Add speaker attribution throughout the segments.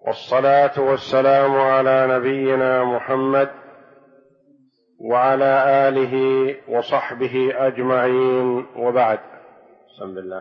Speaker 1: والصلاة والسلام على نبينا محمد وعلى آله وصحبه أجمعين، وبعد. بسم الله.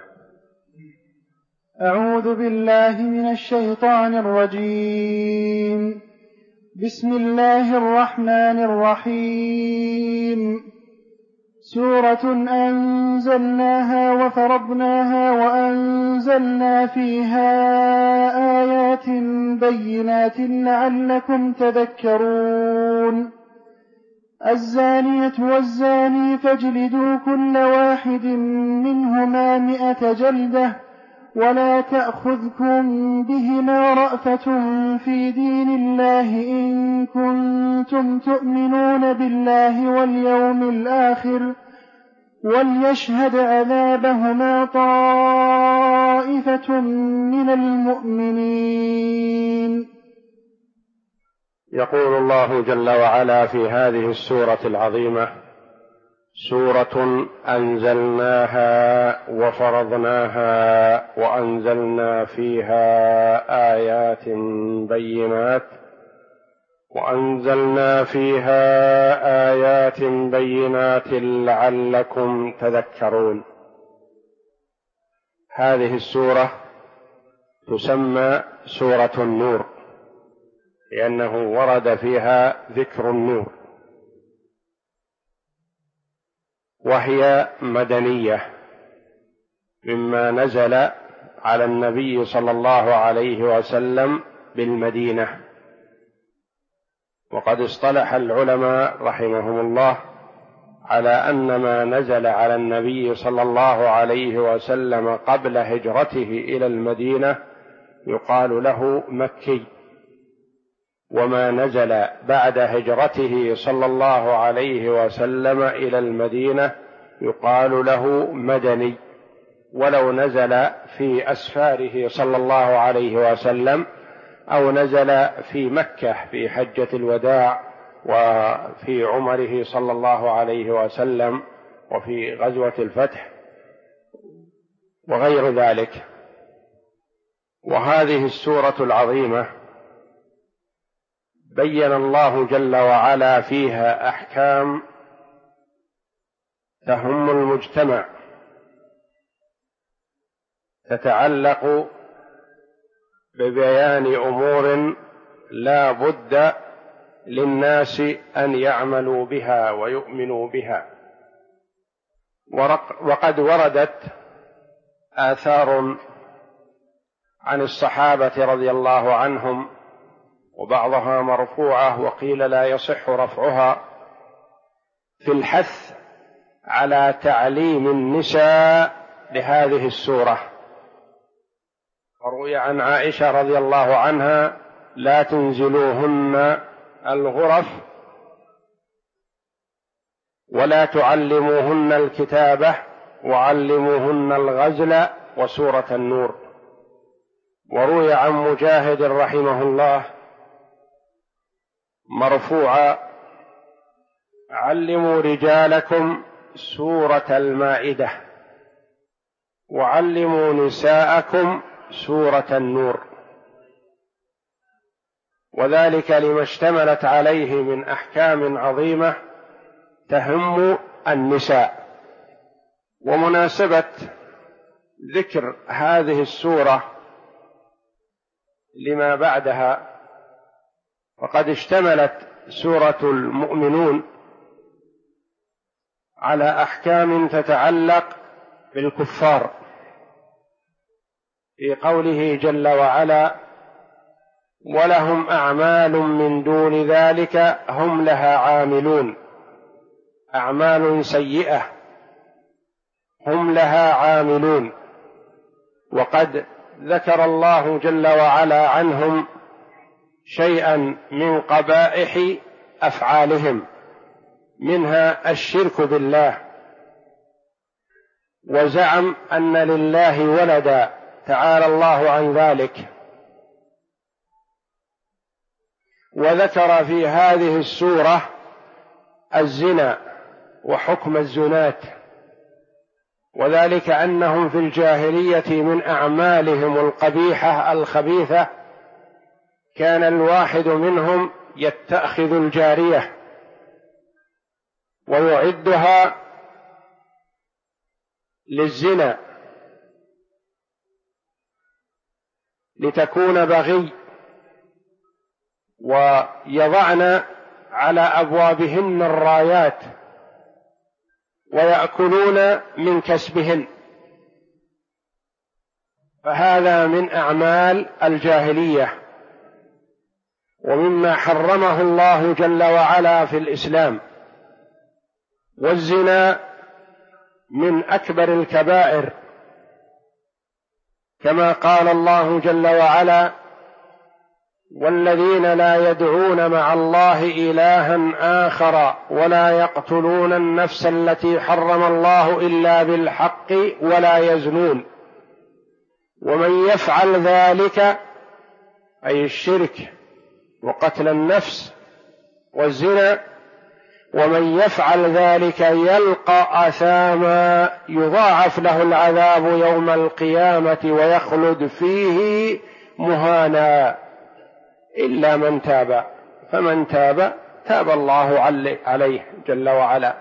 Speaker 2: أعوذ بالله من الشيطان الرجيم. بسم الله الرحمن الرحيم. سورة أنزلناها وفرضناها وأنزلنا فيها آيات بينات لعلكم تذكرون. الزانية والزاني فاجلدوا كل واحد منهما 100 جلدة، ولا تأخذكم بهما رأفة في دين الله إن كنتم تؤمنون بالله واليوم الآخر، وليشهد عذابهما طائفة من المؤمنين.
Speaker 1: يقول الله جل وعلا في هذه السورة العظيمة: سورة أنزلناها وفرضناها وأنزلنا فيها آيات بينات لعلكم تذكرون. هذه السورة تسمى سورة النور، لأنه ورد فيها ذكر النور، وهي مدنية مما نزل على النبي صلى الله عليه وسلم بالمدينة. وقد اصطلح العلماء رحمهم الله على أن ما نزل على النبي صلى الله عليه وسلم قبل هجرته إلى المدينة يقال له مكي، وما نزل بعد هجرته صلى الله عليه وسلم إلى المدينة يقال له مدني، ولو نزل في أسفاره صلى الله عليه وسلم أو نزل في مكة في حجة الوداع وفي عمره صلى الله عليه وسلم وفي غزوة الفتح وغير ذلك. وهذه السورة العظيمة بين الله جل وعلا فيها أحكام تهم المجتمع، تتعلق ببيان أمور لا بد للناس أن يعملوا بها ويؤمنوا بها. وقد وردت آثار عن الصحابة رضي الله عنهم، وبعضها مرفوعة وقيل لا يصح رفعها، في الحث على تعليم النساء بهذه السورة. وروي عن عائشة رضي الله عنها: لا تنزلوهن الغرف ولا تعلموهن الكتابة وعلموهن الغزل وسورة النور. وروي عن مجاهد رحمه الله مرفوعا: علموا رجالكم سورة المائدة وعلموا نساءكم سورة النور، وذلك لما اشتملت عليه من أحكام عظيمة تهم النساء. ومناسبة ذكر هذه السورة لما بعدها، وقد اشتملت سورة المؤمنون على أحكام تتعلق بالكفار، في قوله جل وعلا: ولهم أعمال من دون ذلك هم لها عاملون. أعمال سيئة هم لها عاملون. وقد ذكر الله جل وعلا عنهم شيئا من قبائح أفعالهم، منها الشرك بالله، وزعم أن لله ولدا، تعالى الله عن ذلك. وذكر في هذه السورة الزنا وحكم الزنات، وذلك أنهم في الجاهلية من أعمالهم القبيحة الخبيثة كان الواحد منهم يتخذ الجارية ويعدها للزنا لتكون بغي، ويضعن على أبوابهن الرايات ويأكلون من كسبهن، فهذا من أعمال الجاهلية ومما حرمه الله جل وعلا في الإسلام. والزنا من أكبر الكبائر، كما قال الله جل وعلا: والذين لا يدعون مع الله إلها آخر ولا يقتلون النفس التي حرم الله إلا بالحق ولا يزنون ومن يفعل ذلك، أي الشرك وقتل النفس والزنا، ومن يفعل ذلك يلقى أثاما يضاعف له العذاب يوم القيامة ويخلد فيه مهانا إلا من تاب، فمن تاب تاب الله عليه جل وعلا.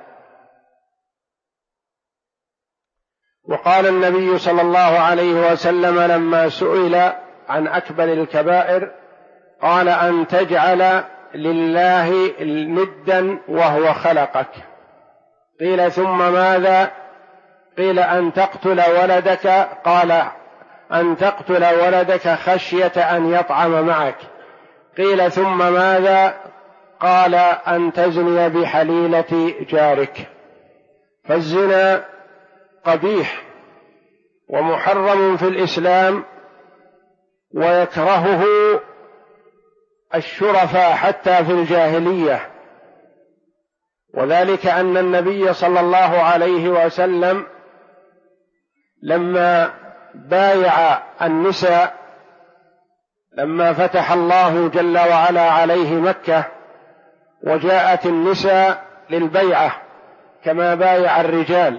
Speaker 1: وقال النبي صلى الله عليه وسلم لما سئل عن أكبر الكبائر قال: أن تجعل لله ندا وهو خلقك. قيل: ثم ماذا؟ قيل: أن تقتل ولدك. قال: أن تقتل ولدك خشية أن يطعم معك. قيل: ثم ماذا؟ قال: أن تزني بحليلة جارك. فالزنا قبيح ومحرم في الإسلام، ويكرهه الشرفاء حتى في الجاهلية، وذلك أن النبي صلى الله عليه وسلم لما بايع النساء لما فتح الله جل وعلا عليه مكة وجاءت النساء للبيعة كما بايع الرجال،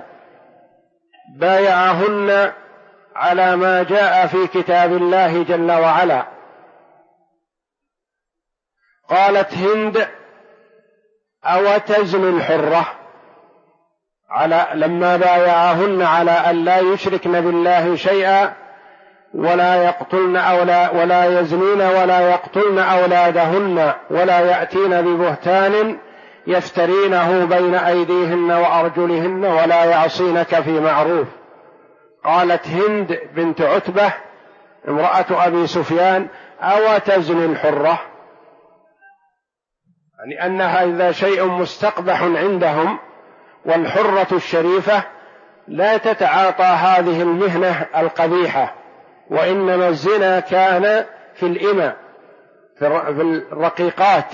Speaker 1: بايعهن على ما جاء في كتاب الله جل وعلا. قالت هند: أو تزني الحرة، لما بايعهن على أن لا يشركن بالله شيئا ولا يزنين ولا يقتلن أولادهن ولا يأتين ببهتان يفترينه بين أيديهن وأرجلهن ولا يعصينك في معروف. قالت هند بنت عتبة امرأة أبي سفيان: أو تزني الحرة، يعني أنها إذا شيء مستقبح عندهم، والحرة الشريفة لا تتعاطى هذه المهنة القبيحة، وإنما الزنا كان في الإمة في الرقيقات،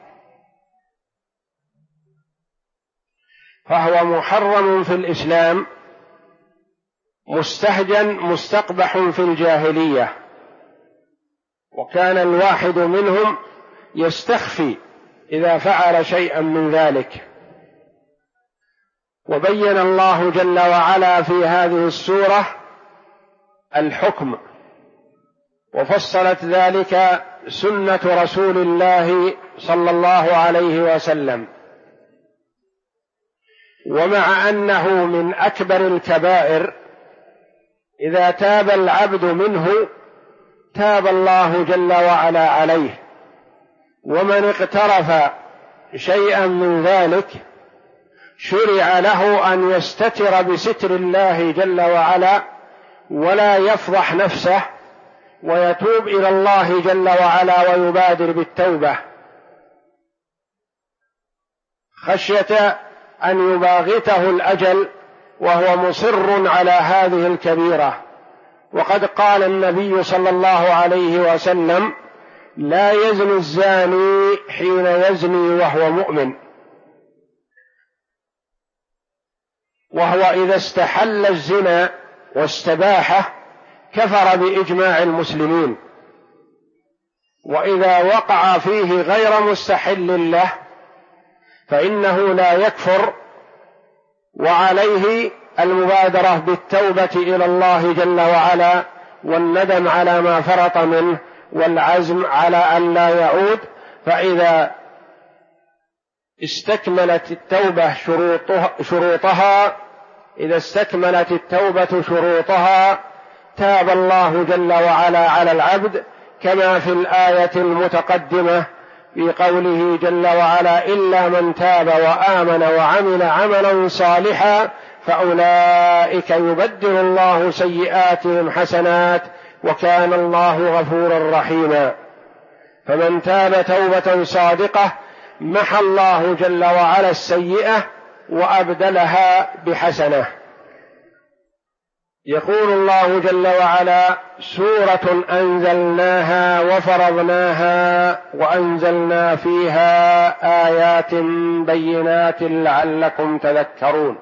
Speaker 1: فهو محرم في الإسلام مستهجن مستقبح في الجاهلية. وكان الواحد منهم يستخفي إذا فعل شيئا من ذلك. وبين الله جل وعلا في هذه السورة الحكم، وفصلت ذلك سنة رسول الله صلى الله عليه وسلم. ومع أنه من أكبر الكبائر إذا تاب العبد منه تاب الله جل وعلا عليه، ومن اقترف شيئا من ذلك شرع له أن يستتر بستر الله جل وعلا ولا يفضح نفسه، ويتوب إلى الله جل وعلا ويبادر بالتوبة خشية أن يباغته الأجل وهو مصر على هذه الكبيرة. وقد قال النبي صلى الله عليه وسلم: لا يزني الزاني حين يزني وهو مؤمن. وهو إذا استحل الزنا واستباحه كفر بإجماع المسلمين، وإذا وقع فيه غير مستحل له فإنه لا يكفر، وعليه المبادرة بالتوبة إلى الله جل وعلا والندم على ما فرط منه والعزم على أن لا يعود، فإذا استكملت التوبة شروطها تاب الله جل وعلا على العبد، كما في الآية المتقدمة في قوله جل وعلا: إلا من تاب وآمن وعمل عملا صالحا فأولئك يبدل الله سيئاتهم حسنات وكان الله غفورا رحيما. فمن تاب توبة صادقة محى الله جل وعلا السيئة وأبدلها بحسنة. يقول الله جل وعلا: سورة أنزلناها وفرضناها وأنزلنا فيها آيات بينات لعلكم تذكرون.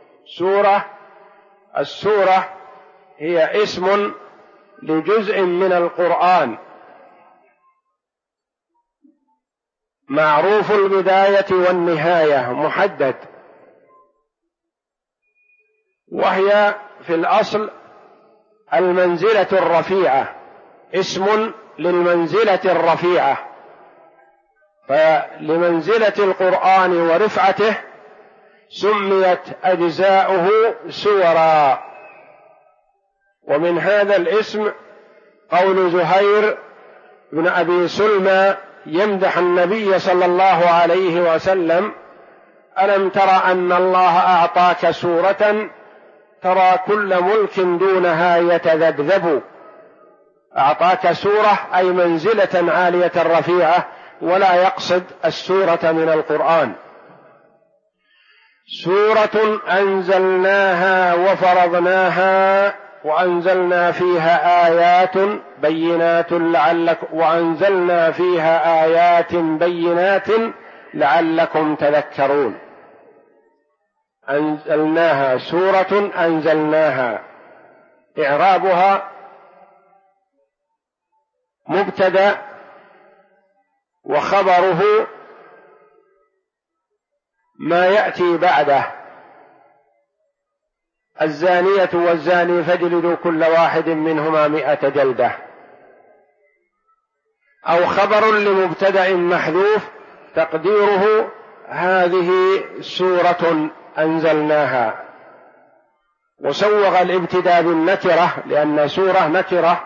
Speaker 1: السورة هي اسم لجزء من القرآن معروف البداية والنهاية محدد، وهي في الأصل المنزلة الرفيعة، اسم للمنزلة الرفيعة، فلمنزلة القرآن ورفعته سميت أجزاؤه سورا. ومن هذا الاسم قول زهير بن أبي سلمى يمدح النبي صلى الله عليه وسلم: ألم تر أن الله أعطاك سورة ترى كل ملك دونها يتذبذب. أعطاك سورة أي منزلة عالية رفيعة، ولا يقصد السورة من القرآن. سورة أنزلناها وفرضناها وأنزلنا فيها آيات بينات لعلكم تذكرون. أنزلناها، سورة أنزلناها، إعرابها مبتدأ وخبره ما يأتي بعده: الزانية والزاني فاجلدوا كل واحد منهما 100 جلدة. أو خبر لمبتدأ محذوف تقديره: هذه سورة أنزلناها. وسوغ الابتداء بالنكرة لأن سورة نكرة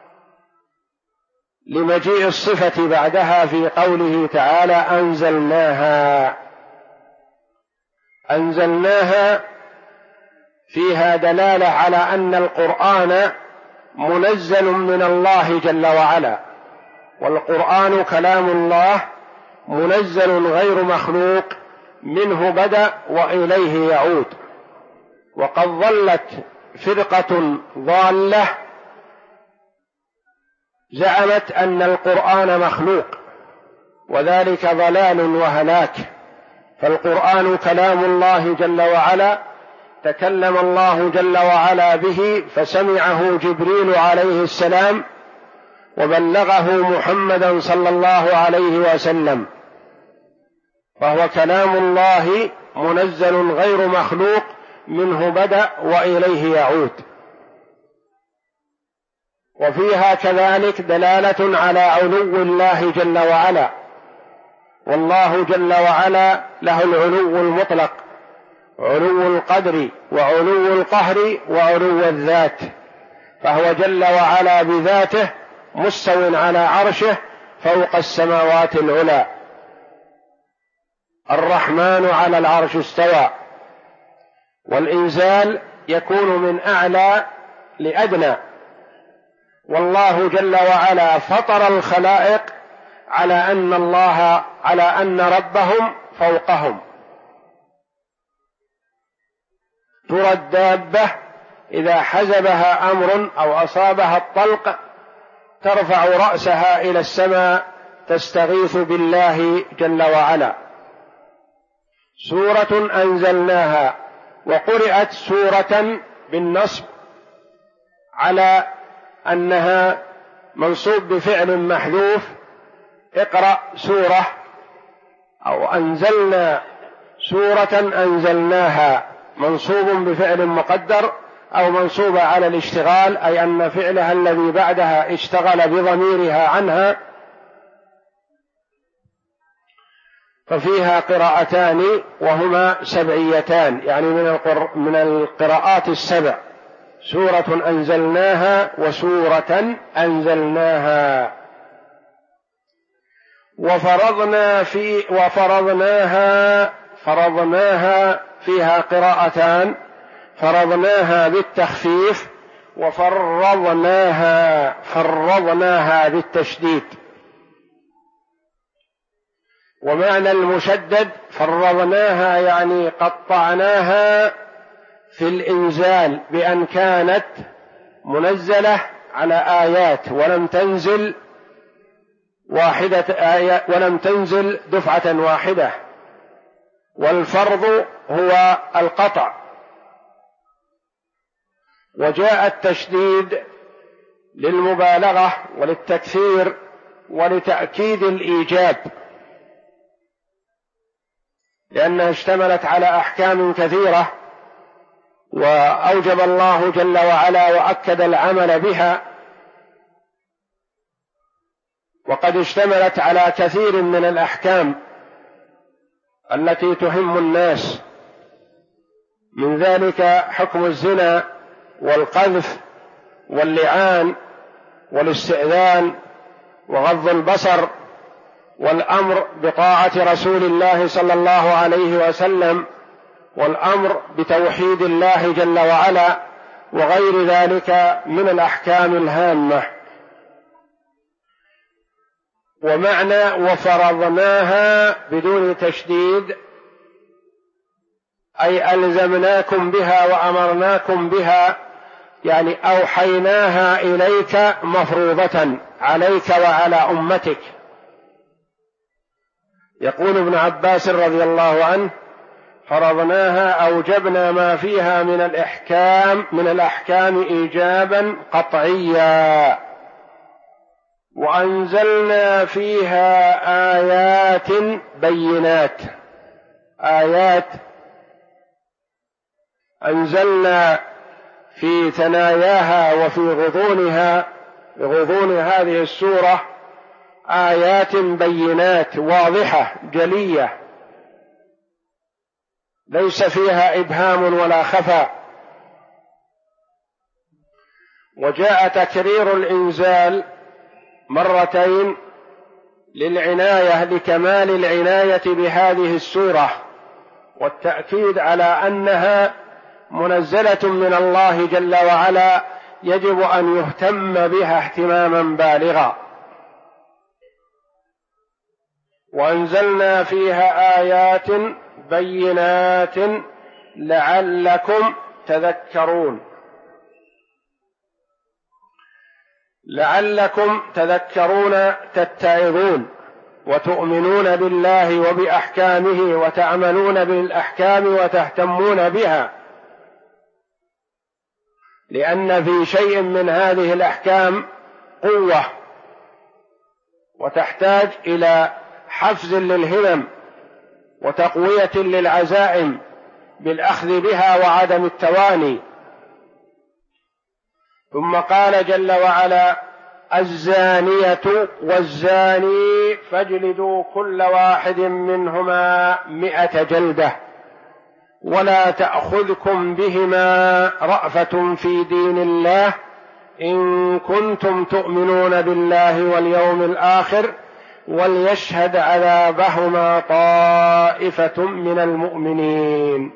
Speaker 1: لمجيء الصفة بعدها في قوله تعالى: أنزلناها فيها دلالة على أن القرآن منزل من الله جل وعلا، والقرآن كلام الله منزل غير مخلوق، منه بدأ وإليه يعود. وقد ظلت فرقة ضالة زعمت أن القرآن مخلوق، وذلك ضلال وهلاك. فالقرآن كلام الله جل وعلا، تكلم الله جل وعلا به، فسمعه جبريل عليه السلام وبلغه محمدا صلى الله عليه وسلم، فهو كلام الله منزل غير مخلوق، منه بدأ وإليه يعود. وفيها كذلك دلالة على علو الله جل وعلا، والله جل وعلا له العلو المطلق، علو القدر وعلو القهر وعلو الذات، فهو جل وعلا بذاته مستو على عرشه فوق السماوات العلى. الرحمن على العرش استوى، والإنزال يكون من أعلى لأدنى، والله جل وعلا فطر الخلائق على أن ربهم فوقهم. ترى الدابة إذا حزبها أمر أو أصابها الطلق ترفع رأسها إلى السماء تستغيث بالله جل وعلا. سورة أنزلناها، وقرأت سورة بالنصب على أنها منصوب بفعل محذوف: اقرأ سورة، أو أنزلنا سورة أنزلناها منصوب بفعل مقدر أو منصوبة على الاشتغال، أي أن فعلها الذي بعدها اشتغل بضميرها عنها، ففيها قراءتان وهما سبعيتان، يعني من القراءات السبع: سورة أنزلناها وسورة أنزلناها. فرضناها فيها قراءتان: فرضناها بالتخفيف، فرضناها بالتشديد. ومعنى المشدد فرضناها يعني قطعناها في الإنزال، بأن كانت منزلة على آيات ولم تنزل ولم تنزل دفعة واحدة، والفرض هو القطع. وجاء التشديد للمبالغة وللتكثير ولتأكيد الإيجاب، لأنها اشتملت على أحكام كثيرة، وأوجب الله جل وعلا وأكد العمل بها، وقد اشتملت على كثير من الأحكام التي تهم الناس، من ذلك حكم الزنا والقذف واللعان والاستئذان وغض البصر، والأمر بطاعة رسول الله صلى الله عليه وسلم، والأمر بتوحيد الله جل وعلا، وغير ذلك من الأحكام الهامة. ومعنى وفرضناها بدون تشديد أي ألزمناكم بها وأمرناكم بها، يعني أوحيناها إليك مفروضة عليك وعلى أمتك. يقول ابن عباس رضي الله عنه: فرضناها أوجبنا ما فيها من الأحكام إيجابا قطعيا، وأنزلنا فيها آيات بينات. آيات أنزلنا في ثناياها وفي غضون هذه السورة آيات بينات واضحة جلية، ليس فيها إبهام ولا خفاء. وجاء تكرير الإنزال مرتين لكمال العناية بهذه السورة، والتأكيد على أنها منزلة من الله جل وعلا، يجب أن يهتم بها اهتماما بالغا. وأنزلنا فيها آيات بينات لعلكم تذكرون. لعلكم تذكرون، تتعظون وتؤمنون بالله وبأحكامه وتعملون بالأحكام وتهتمون بها، لأن في شيء من هذه الأحكام قوة، وتحتاج إلى حفز للهمم وتقوية للعزائم بالأخذ بها وعدم التواني. ثم قال جل وعلا: الزانية والزاني فاجلدوا كل واحد منهما 100 جلدة ولا تأخذكم بهما رأفة في دين الله إن كنتم تؤمنون بالله واليوم الآخر وليشهد عذابهما طائفة من المؤمنين.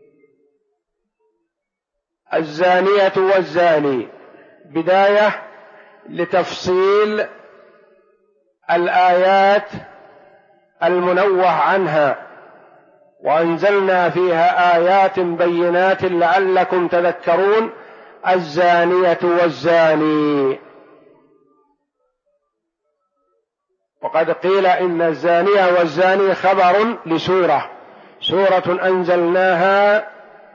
Speaker 1: الزانية والزاني بداية لتفصيل الآيات المنوه عنها: وأنزلنا فيها آيات بينات لعلكم تذكرون. الزانية والزاني، وقد قيل إن الزانية والزاني خبر سورة أنزلناها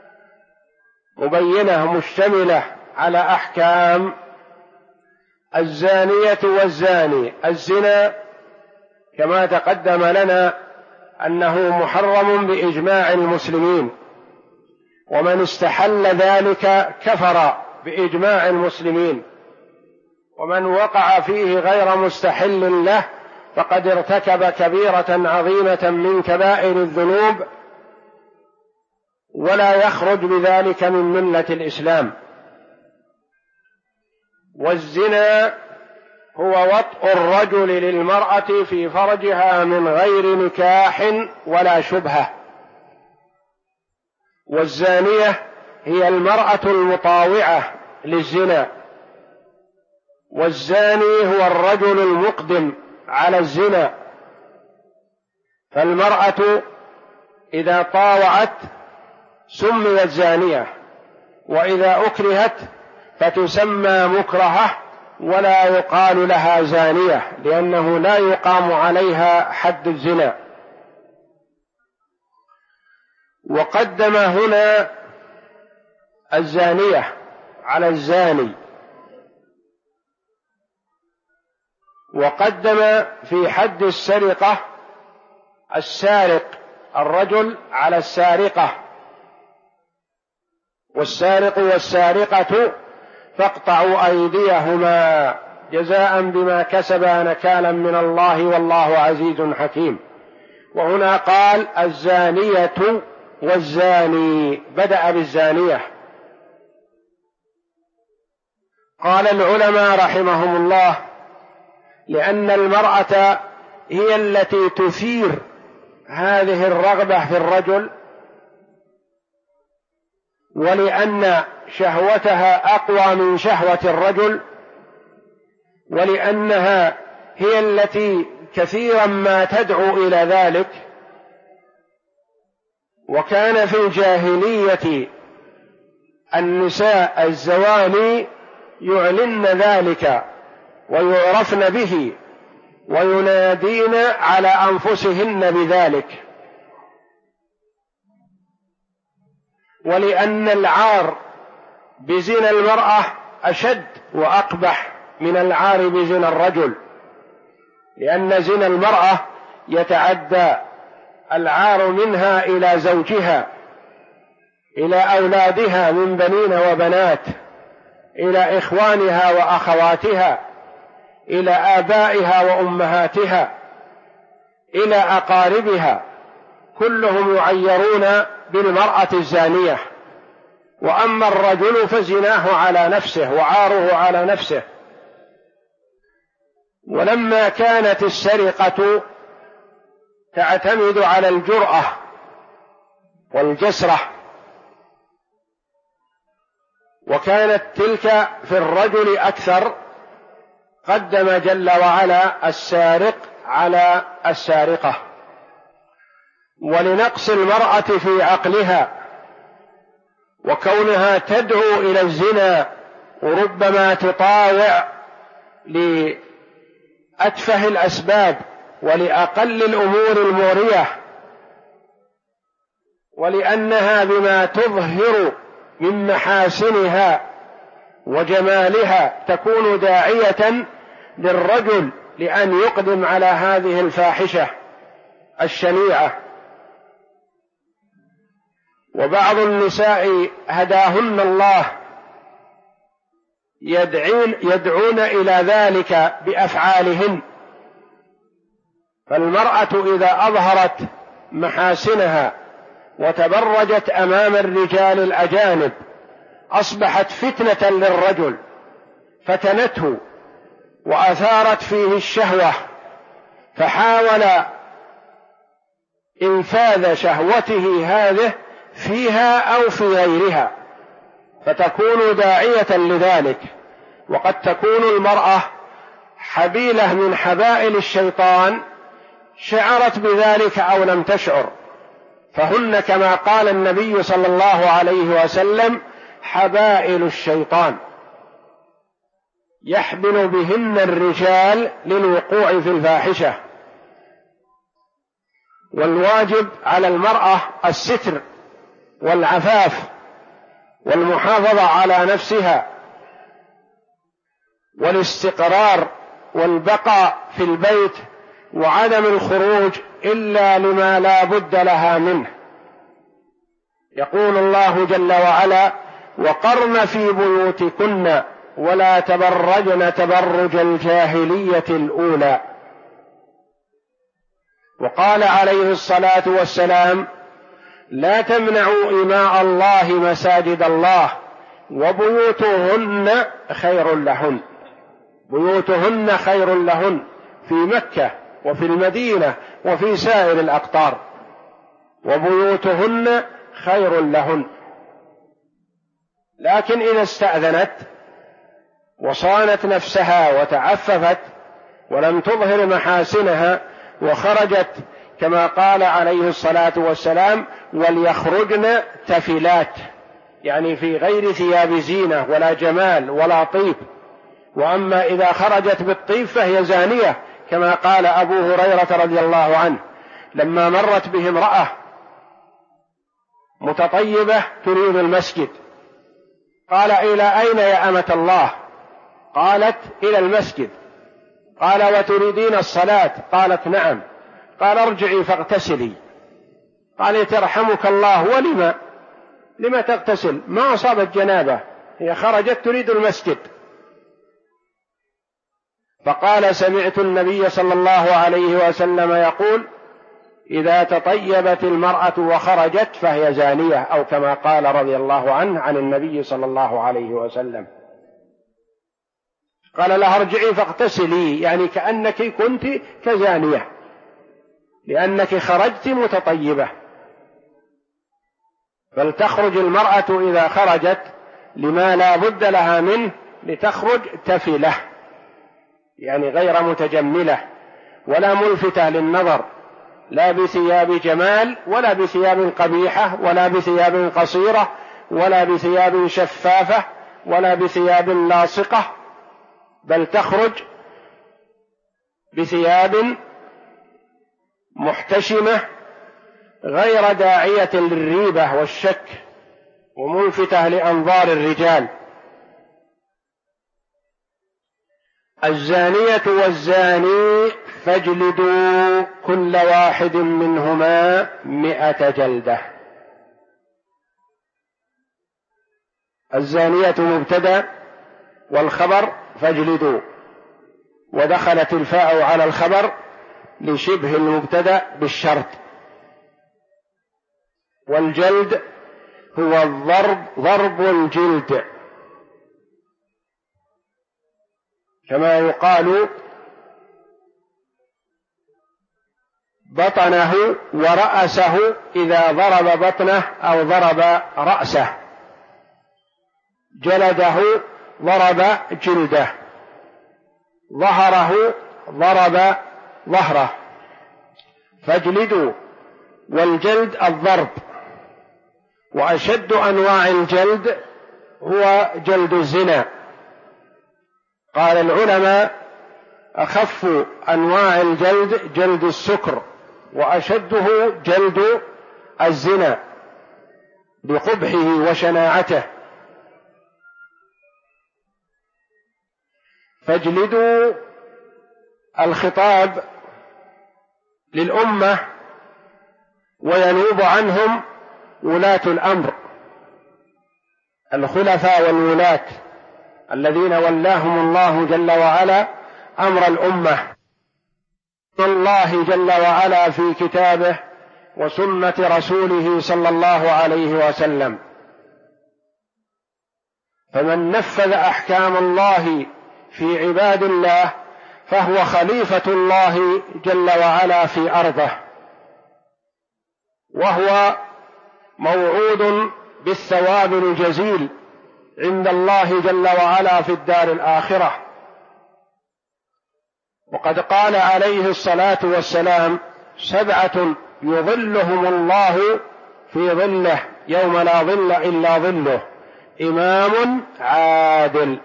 Speaker 1: مبينة مشتملة على أحكام. الزانية والزاني، الزنا كما تقدم لنا أنه محرم بإجماع المسلمين، ومن استحل ذلك كفر بإجماع المسلمين، ومن وقع فيه غير مستحل له فقد ارتكب كبيرة عظيمة من كبائر الذنوب، ولا يخرج بذلك من ملة الإسلام. والزنا هو وطء الرجل للمرأة في فرجها من غير نكاح ولا شبهة، والزانية هي المرأة المطاوعة للزنا، والزاني هو الرجل المقدم على الزنا. فالمرأة إذا طاوعت سميت زانية، وإذا أكرهت فتسمى مكرهة ولا يقال لها زانية، لأنه لا يقام عليها حد الزنا. وقدم هنا الزانية على الزاني، وقدم في حد السرقة السارق الرجل على السارقة، والسارق والسارقة فاقطعوا أيديهما جزاء بما كسبا نكالا من الله والله عزيز حكيم. وهنا قال الزانية والزاني، بدأ بالزانية. قال العلماء رحمهم الله لأن المرأة هي التي تثير هذه الرغبة في الرجل، ولأن شهوتها أقوى من شهوة الرجل، ولأنها هي التي كثيرا ما تدعو إلى ذلك. وكان في الجاهلية النساء الزواني يعلن ذلك ويعرفن به وينادين على أنفسهن بذلك، ولأن العار بزنا المرأة أشد وأقبح من العار بزنا الرجل، لأن زنا المرأة يتعدى العار منها إلى زوجها، إلى أولادها من بنين وبنات، إلى إخوانها وأخواتها، إلى آبائها وأمهاتها، إلى أقاربها، كلهم يعيرون بالمرأة الزانية. وأما الرجل فزناه على نفسه وعاره على نفسه. ولما كانت السرقة تعتمد على الجرأة والجسرة، وكانت تلك في الرجل أكثر، قدم جل وعلا السارق على السارقة. ولنقص المرأة في عقلها وكونها تدعو إلى الزنا، وربما تطاوع لأتفه الأسباب ولأقل الأمور المورية، ولأنها بما تظهر من محاسنها وجمالها تكون داعية للرجل لأن يقدم على هذه الفاحشة الشنيعة. وبعض النساء هداهن الله يدعون إلى ذلك بأفعالهن. فالمرأة إذا أظهرت محاسنها وتبرجت أمام الرجال الأجانب أصبحت فتنة للرجل، فتنته وأثارت فيه الشهوة، فحاول إنفاذ شهوته هذه فيها أو في غيرها، فتكون داعية لذلك. وقد تكون المرأة حبيلة من حبائل الشيطان، شعرت بذلك أو لم تشعر، فهن كما قال النبي صلى الله عليه وسلم حبائل الشيطان يحبل بهن الرجال للوقوع في الفاحشة. والواجب على المرأة الستر والعفاف والمحافظة على نفسها والاستقرار والبقاء في البيت، وعدم الخروج إلا لما لا بد لها منه، يقول الله جل وعلا: وقرن في بيوتكن ولا تبرجن تبرج الجاهلية الأولى. وقال عليه الصلاة والسلام: لا تمنعوا إماء الله مساجد الله وبيوتهن خير لهن. بيوتهن خير لهن في مكة وفي المدينة وفي سائر الأقطار، وبيوتهن خير لهن. لكن إذا استأذنت وصانت نفسها وتعففت ولم تظهر محاسنها وخرجت كما قال عليه الصلاة والسلام: وليخرجن تفلات، يعني في غير ثياب زينة ولا جمال ولا طيب. وأما إذا خرجت بالطيب فهي زانية، كما قال أبو هريرة رضي الله عنه لما مرت به امرأة متطيبة تريد المسجد، قال: إلى أين يا أمة الله؟ قالت: إلى المسجد. قال: وتريدين الصلاة؟ قالت: نعم. قال: ارجعي فاغتسلي. قال: ترحمك الله، لما تغتسل؟ ما أصابت جنابة، هي خرجت تريد المسجد. فقال: سمعت النبي صلى الله عليه وسلم يقول: إذا تطيبت المرأة وخرجت فهي زانية، أو كما قال رضي الله عنه عن النبي صلى الله عليه وسلم. قال لها: ارجعي فاغتسلي، يعني كأنك كنت كزانية، لأنك خرجت متطيبة. فلتخرج المرأة إذا خرجت لما لا بد لها منه، لتخرج تفلة، يعني غير متجملة ولا ملفتة للنظر، لا بثياب جمال ولا بثياب قبيحة ولا بثياب قصيرة ولا بثياب شفافة ولا بثياب لاصقة، بل تخرج بثياب محتشمة غير داعية للريبة والشك وملفتة لأنظار الرجال. الزانية والزاني فاجلدوا كل واحد منهما 100 جلدة. الزانية مبتدأ والخبر فاجلدوا، ودخلت الفاء على الخبر لشبه المبتدأ بالشرط. والجلد هو الضرب، ضرب الجلد، كما يقال بطنه ورأسه إذا ضرب بطنه أو ضرب رأسه. جلده ضرب جلده، ظهره ضرب ظهره. فاجلدوا، والجلد الضرب. وأشد أنواع الجلد هو جلد الزنا. قال العلماء: أخف أنواع الجلد جلد السكر، وأشده جلد الزنا بقبحه وشناعته. فاجلدوا، الخطاب للأمة وينوب عنهم ولاة الأمر، الخلفاء والولاة الذين ولاهم الله جل وعلا أمر الأمة. الله جل وعلا في كتابه وسنة رسوله صلى الله عليه وسلم. فمن نفذ أحكام الله في عباد الله فهو خليفة الله جل وعلا في أرضه، وهو موعود بالثواب الجزيل عند الله جل وعلا في الدار الآخرة. وقد قال عليه الصلاة والسلام: 7 يظلهم الله في ظله يوم لا ظل إلا ظله: إمام عادل.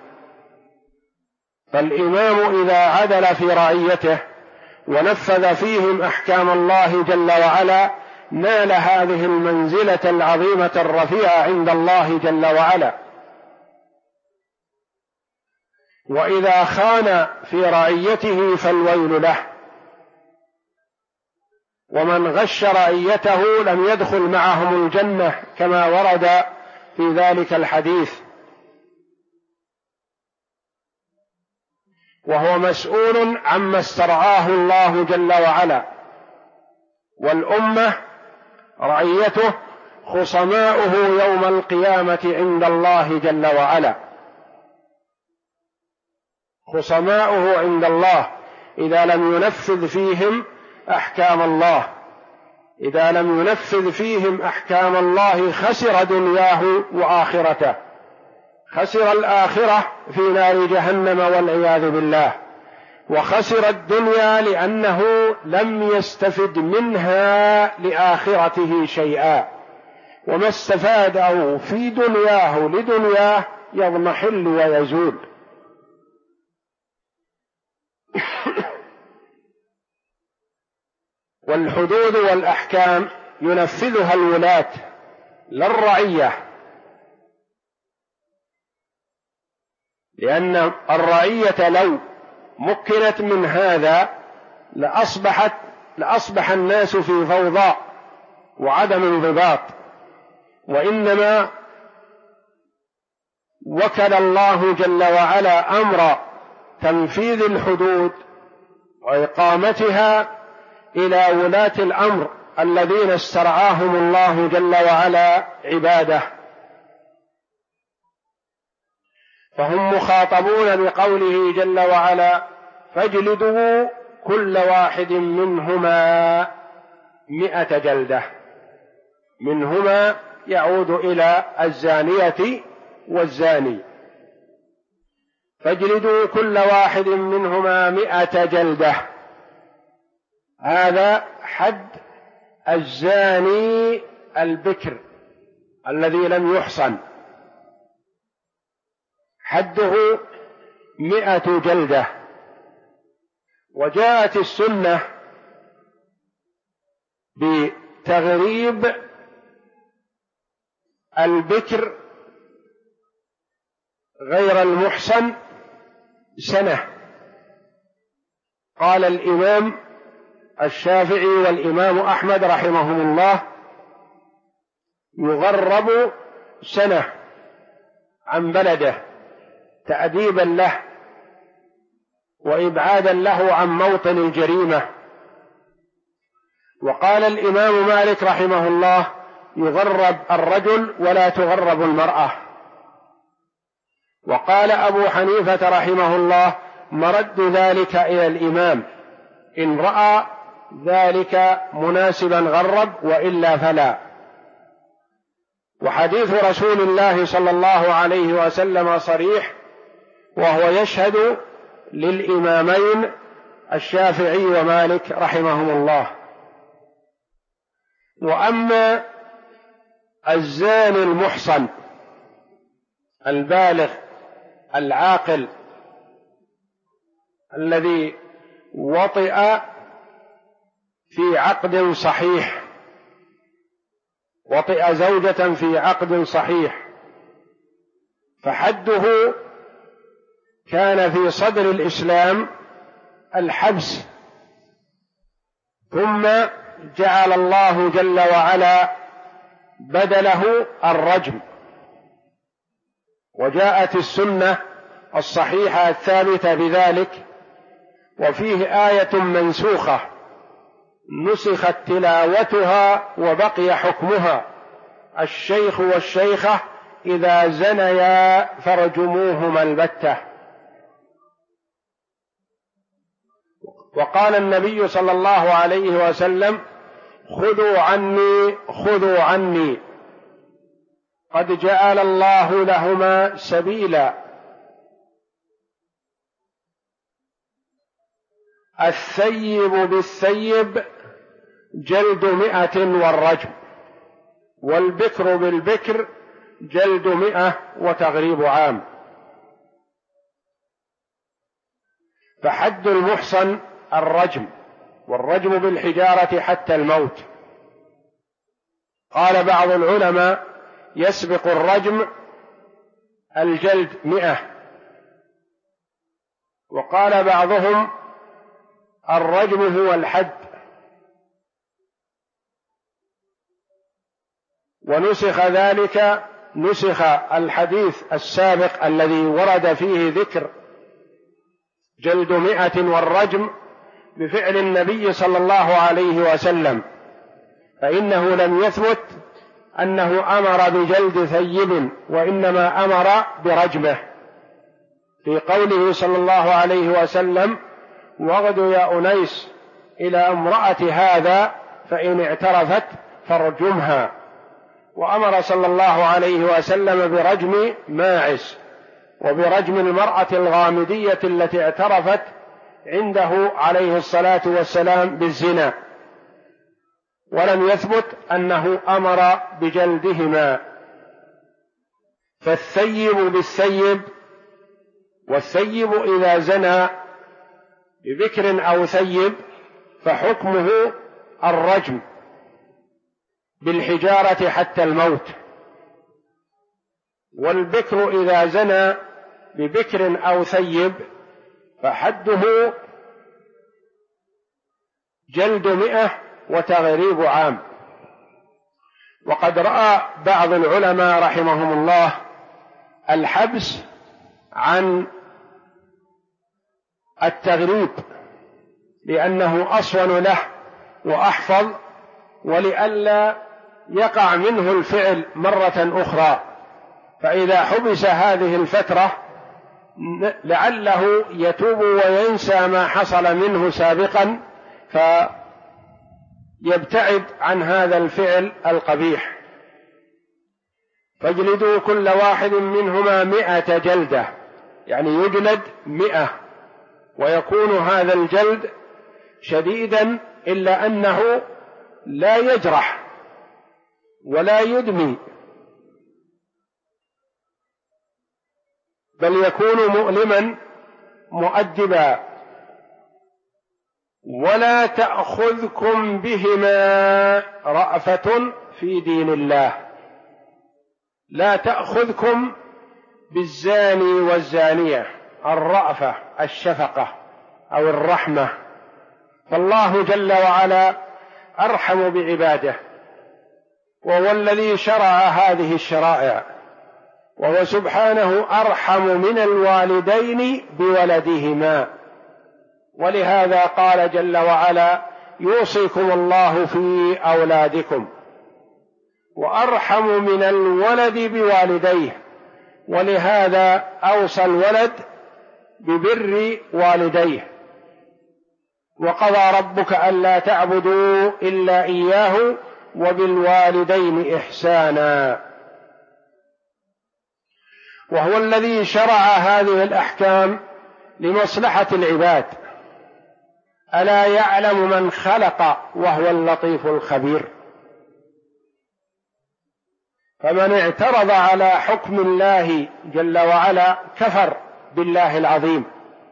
Speaker 1: فالإمام إذا عدل في رعيته ونفذ فيهم أحكام الله جل وعلا نال هذه المنزلة العظيمة الرفيعة عند الله جل وعلا. وإذا خان في رعيته فالويل له. ومن غش رعيته لم يدخل معهم الجنة كما ورد في ذلك الحديث، وهو مسؤول عما استرعاه الله جل وعلا. والأمة رعيته خصماؤه يوم القيامة عند الله جل وعلا، خصماؤه عند الله إذا لم ينفذ فيهم أحكام الله، إذا لم ينفذ فيهم أحكام الله خسر دنياه وآخرته، خسر الآخرة في نار جهنم والعياذ بالله، وخسر الدنيا لأنه لم يستفد منها لآخرته شيئا، وما استفاده في دنياه لدنياه يضمحل ويزول. والحدود والأحكام ينفذها الولاة لا الرعية، لأن الرعية لو مكنت من هذا لأصبح الناس في فوضى وعدم انضباط، وإنما وكل الله جل وعلا أمر تنفيذ الحدود وإقامتها إلى ولاة الأمر الذين استرعاهم الله جل وعلا عباده، فهم مخاطبون بقوله جل وعلا: فاجلدوا كل واحد منهما 100 جلدة. منهما يعود إلى الزانية والزاني، فاجلدوا كل واحد منهما 100 جلدة. هذا حد الزاني البكر الذي لم يحصن، حده 100 جلدة. وجاءت السنة بتغريب البكر غير المحصن 1 سنة. قال الإمام الشافعي والإمام أحمد رحمهم الله: يغرب 1 سنة عن بلده تأديبا له وإبعادا له عن موطن الجريمة. وقال الإمام مالك رحمه الله: يغرب الرجل ولا تغرب المرأة. وقال أبو حنيفة رحمه الله: مرد ذلك إلى الإمام، إن رأى ذلك مناسبا غرب وإلا فلا. وحديث رسول الله صلى الله عليه وسلم صريح، وهو يشهد للإمامين الشافعي ومالك رحمهم الله. وأما الزاني المحصن البالغ العاقل الذي وطئ في عقد صحيح، وطئ زوجة في عقد صحيح، فحده كان في صدر الإسلام الحبس، ثم جعل الله جل وعلا بدله الرجم. وجاءت السنة الصحيحة الثابتة بذلك، وفيه آية منسوخة نسخت تلاوتها وبقي حكمها: الشيخ والشيخة إذا زنيا فارجموهما البتة. وقال النبي صلى الله عليه وسلم: خذوا عني خذوا عني، قد جعل الله لهما سبيلا. الثيب بالثيب جلد 100 والرجم، والبكر بالبكر جلد 100 وتغريب عام. فحد المحصن الرجم، والرجم بالحجارة حتى الموت. قال بعض العلماء: يسبق الرجم الجلد 100. وقال بعضهم: الرجم هو الحد، ونسخ ذلك، نسخ الحديث السابق الذي ورد فيه ذكر جلد 100 والرجم بفعل النبي صلى الله عليه وسلم، فإنه لم يثبت أنه أمر بجلد ثيب، وإنما أمر برجمه، في قوله صلى الله عليه وسلم: واغد يا أنيس إلى امرأة هذا فإن اعترفت فارجمها. وأمر صلى الله عليه وسلم برجم ماعز وبرجم المرأة الغامدية التي اعترفت عنده عليه الصلاة والسلام بالزنا، ولم يثبت أنه أمر بجلدهما. فالثيب بالثيب، والثيب إذا زنى ببكر أو ثيب فحكمه الرجم بالحجارة حتى الموت، والبكر إذا زنى ببكر أو ثيب فحده جلد 100 وتغريب عام. وقد رأى بعض العلماء رحمهم الله الحبس عن التغريب لأنه أصون له وأحفظ، ولئلا يقع منه الفعل مرة أخرى، فإذا حبس هذه الفترة لعله يتوب وينسى ما حصل منه سابقا فيبتعد عن هذا الفعل القبيح. فاجلدوا كل واحد منهما 100 جلدة، يعني يجلد 100، ويكون هذا الجلد شديدا إلا أنه لا يجرح ولا يدمي، بل يكون مؤلما مؤدبا. ولا تأخذكم بهما رأفة في دين الله، لا تأخذكم بالزاني والزانية الرأفة، الشفقة أو الرحمة، فالله جل وعلا أرحم بعباده، وهو الذي شرع هذه الشرائع، وهو سبحانه أرحم من الوالدين بولدهما. ولهذا قال جل وعلا: يوصيكم الله في أولادكم، وأرحم من الولد بوالديه، ولهذا أوصى الولد ببر والديه: وقضى ربك ألا تعبدوا إلا إياه وبالوالدين إحسانا. وهو الذي شرع هذه الأحكام لمصلحة العباد. ألا يعلم من خلق وهو اللطيف الخبير؟ فمن اعترض على حكم الله جل وعلا كفر بالله العظيم.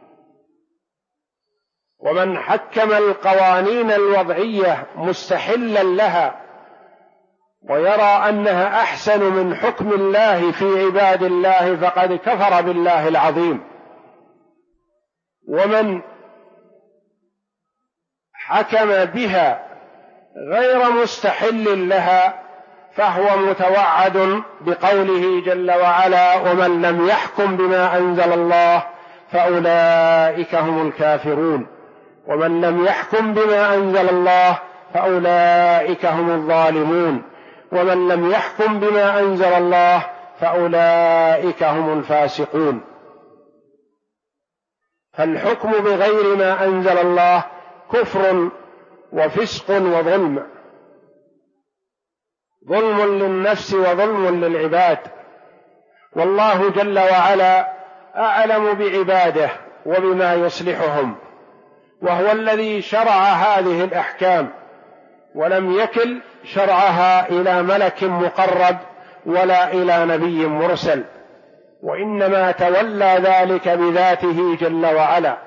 Speaker 1: ومن حكم القوانين الوضعية مستحلا لها ويرى أنها أحسن من حكم الله في عباد الله فقد كفر بالله العظيم. ومن حكم بها غير مستحل لها فهو متوعد بقوله جل وعلا: ومن لم يحكم بما أنزل الله فأولئك هم الكافرون. ومن لم يحكم بما أنزل الله فأولئك هم الظالمون. ومن لم يحكم بما أنزل الله فأولئك هم الفاسقون. فالحكم بغير ما أنزل الله كفر وفسق وظلم، ظلم للنفس وظلم للعباد. والله جل وعلا أعلم بعباده وبما يصلحهم، وهو الذي شرع هذه الأحكام، ولم يكل شرعها إلى ملك مقرب ولا إلى نبي مرسل، وإنما تولى ذلك بذاته جل وعلا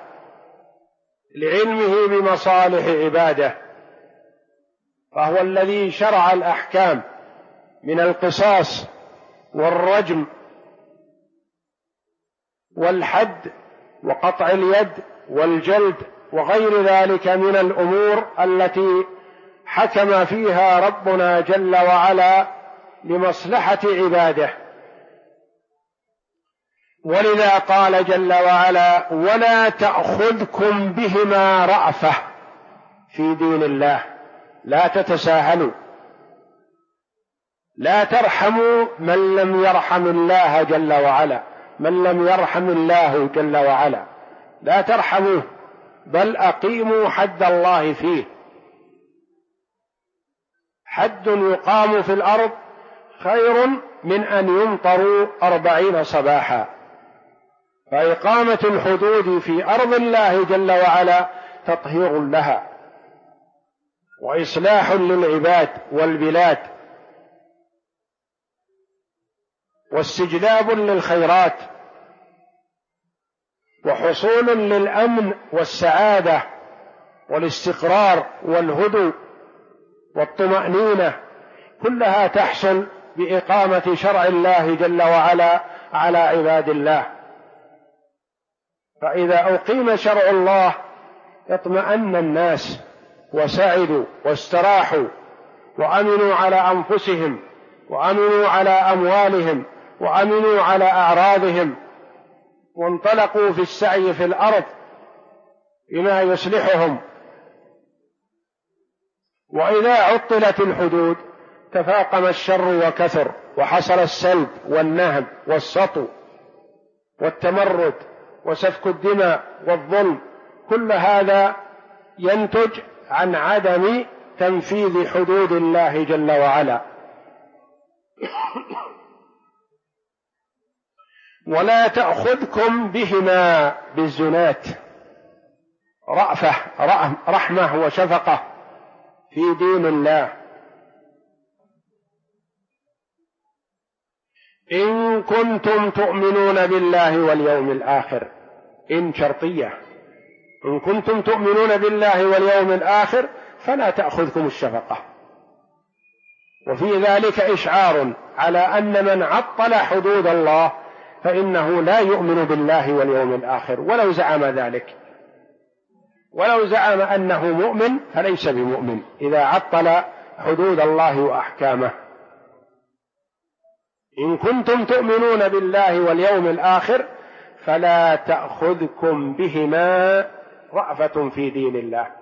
Speaker 1: لعلمه بمصالح عباده. فهو الذي شرع الأحكام من القصاص والرجم والحد وقطع اليد والجلد وغير ذلك من الأمور التي حكم فيها ربنا جل وعلا لمصلحة عباده. ولذا قال جل وعلا: ولا تأخذكم بهما رأفة في دين الله، لا تتساهلوا، لا ترحموا من لم يرحم الله جل وعلا، من لم يرحم الله جل وعلا لا ترحموه، بل أقيموا حد الله فيه. حد يقام في الأرض خير من أن يمطروا 40 صباحا، فإقامة الحدود في أرض الله جل وعلا تطهير لها وإصلاح للعباد والبلاد واستجلاب للخيرات وحصول للأمن والسعادة والاستقرار والهدوء والطمأنينة، كلها تحصل بإقامة شرع الله جل وعلا على عباد الله. فإذا أقيم شرع الله اطمأن الناس وسعدوا واستراحوا وأمنوا على أنفسهم وأمنوا على أموالهم وأمنوا على أعراضهم، وانطلقوا في السعي في الأرض بما يصلحهم. وإذا عطلت الحدود تفاقم الشر وكثر، وحصل السلب والنهب والسطو والتمرد وسفك الدماء والظلم، كل هذا ينتج عن عدم تنفيذ حدود الله جل وعلا. ولا تأخذكم بهما بالزنات، رأفة رحمة وشفقة في دين الله. إن كنتم تؤمنون بالله واليوم الآخر، إن شرطية، إن كنتم تؤمنون بالله واليوم الآخر فلا تأخذكم الشفقة. وفي ذلك إشعار على أن من عطل حدود الله فإنه لا يؤمن بالله واليوم الآخر ولو زعم ذلك، ولو زعم أنه مؤمن فليس بمؤمن إذا عطل حدود الله وأحكامه. إن كنتم تؤمنون بالله واليوم الآخر فلا تأخذكم بهما رأفة في دين الله.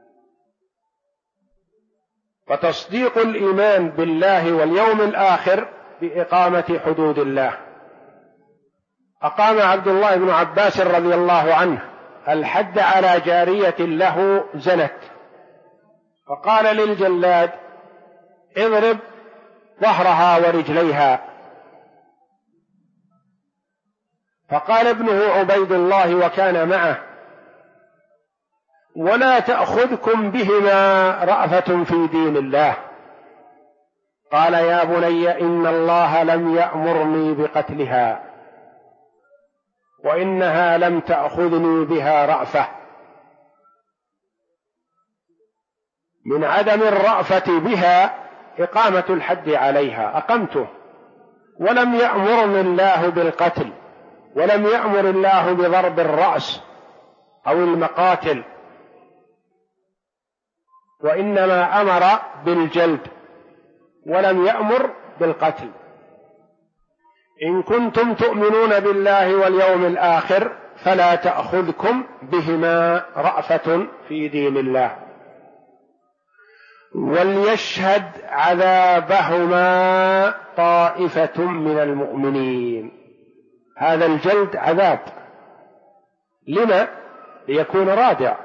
Speaker 1: فتصديق الإيمان بالله واليوم الآخر بإقامة حدود الله. أقام عبد الله بن عباس رضي الله عنه الحد على جارية له زنت، فقال للجلاد: اضرب ظهرها ورجليها. فقال ابنه عبيد الله وكان معه: ولا تأخذكم بهما رأفة في دين الله. قال: يا بني إن الله لم يأمرني بقتلها وإنها لم تأخذني بها رأفة. من عدم الرأفة بها إقامة الحد عليها، أقمته، ولم يأمرني الله بالقتل، ولم يأمر الله بضرب الرأس أو المقاتل، وإنما أمر بالجلد ولم يأمر بالقتل. إن كنتم تؤمنون بالله واليوم الآخر فلا تأخذكم بهما رأفة في دين الله. وليشهد عذابهما طائفة من المؤمنين. هذا الجلد عذاب، لما؟ ليكون رادع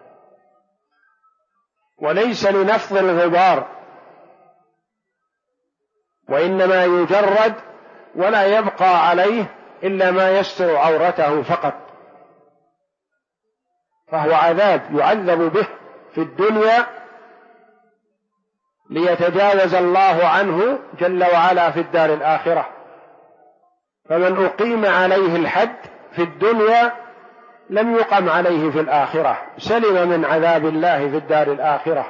Speaker 1: وليس لنفض الغبار، وإنما يجرد ولا يبقى عليه إلا ما يستر عورته فقط، فهو عذاب يعذب به في الدنيا ليتجاوز الله عنه جل وعلا في الدار الآخرة. فمن أقيم عليه الحد في الدنيا لم يقم عليه في الآخرة، سلم من عذاب الله في الدار الآخرة.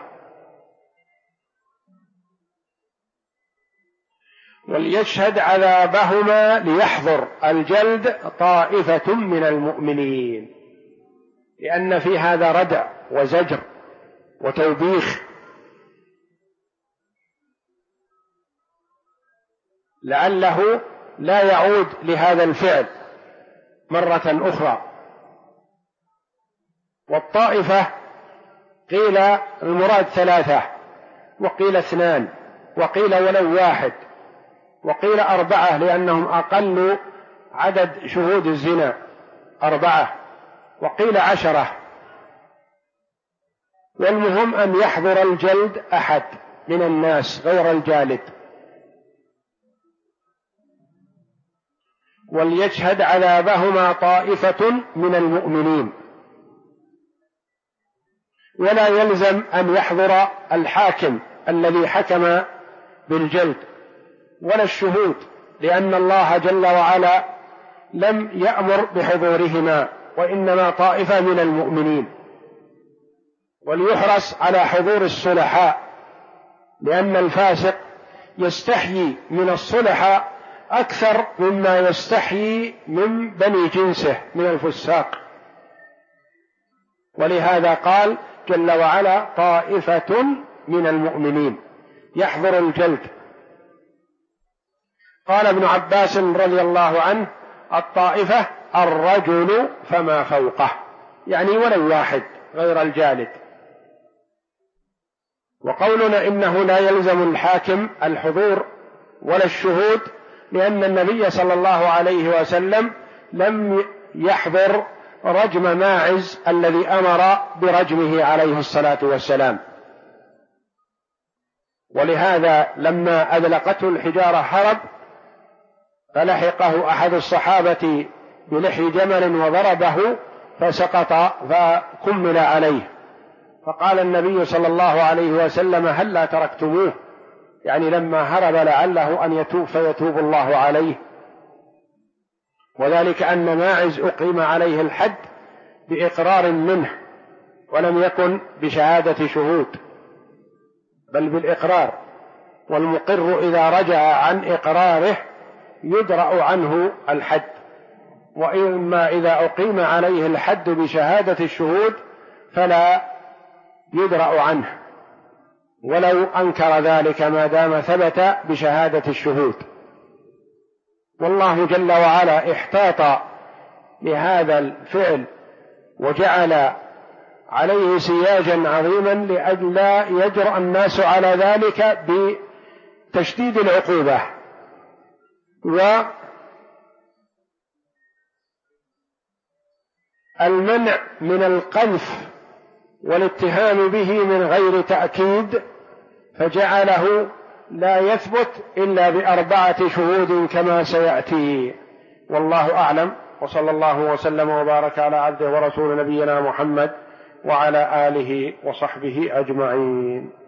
Speaker 1: وليشهد عذابهما ليحضر الجلد طائفة من المؤمنين، لأن في هذا ردع وزجر وتوبيخ. لعله لا يعود لهذا الفعل مرة أخرى. والطائفة قيل المراد 3، وقيل 2، وقيل ولو 1، وقيل 4 لأنهم أقل عدد شهود الزنا 4، وقيل 10. والمهم أن يحضر الجلد أحد من الناس غير الجالد، وليشهد عذابهما طائفة من المؤمنين. ولا يلزم أن يحضر الحاكم الذي حكم بالجلد ولا الشهود، لأن الله جل وعلا لم يأمر بحضورهما، وإنما طائفة من المؤمنين. وليحرص على حضور الصلحاء، لأن الفاسق يستحيي من الصلحاء أكثر مما يستحيي من بني جنسه من الفساق. ولهذا قال جل وعلا طائفة من المؤمنين يحضر الجلد. قال ابن عباس رضي الله عنه الطائفة الرجل فما فوقه، يعني ولو 1 غير الجالد. وقولنا إنه لا يلزم الحاكم الحضور ولا الشهود، لأن النبي صلى الله عليه وسلم لم يحضر رجم ماعز الذي أمر برجمه عليه الصلاة والسلام. ولهذا لما أذلقته الحجارة هرب، فلحقه أحد الصحابة بلحي جمل وضربه فسقط فكمل عليه، فقال النبي صلى الله عليه وسلم هلا تركتموه، يعني لما هرب لعله أن يتوب فيتوب الله عليه. وذلك أن ماعز أقيم عليه الحد بإقرار منه، ولم يكن بشهادة شهود بل بالإقرار، والمقر إذا رجع عن إقراره يدرأ عنه الحد. وإما إذا أقيم عليه الحد بشهادة الشهود فلا يدرأ عنه ولو أنكر ذلك ما دام ثبت بشهادة الشهود. والله جل وعلا احتاط لهذا الفعل وجعل عليه سياجا عظيما لأجل لا يجرأ الناس على ذلك بتشديد العقوبة. والمنع من القذف والاتهام به من غير تأكيد، فجعله لا يثبت إلا ب4 شهود كما سيأتي. والله أعلم، وصلى الله وسلم وبارك على عبده ورسول نبينا محمد وعلى آله وصحبه أجمعين.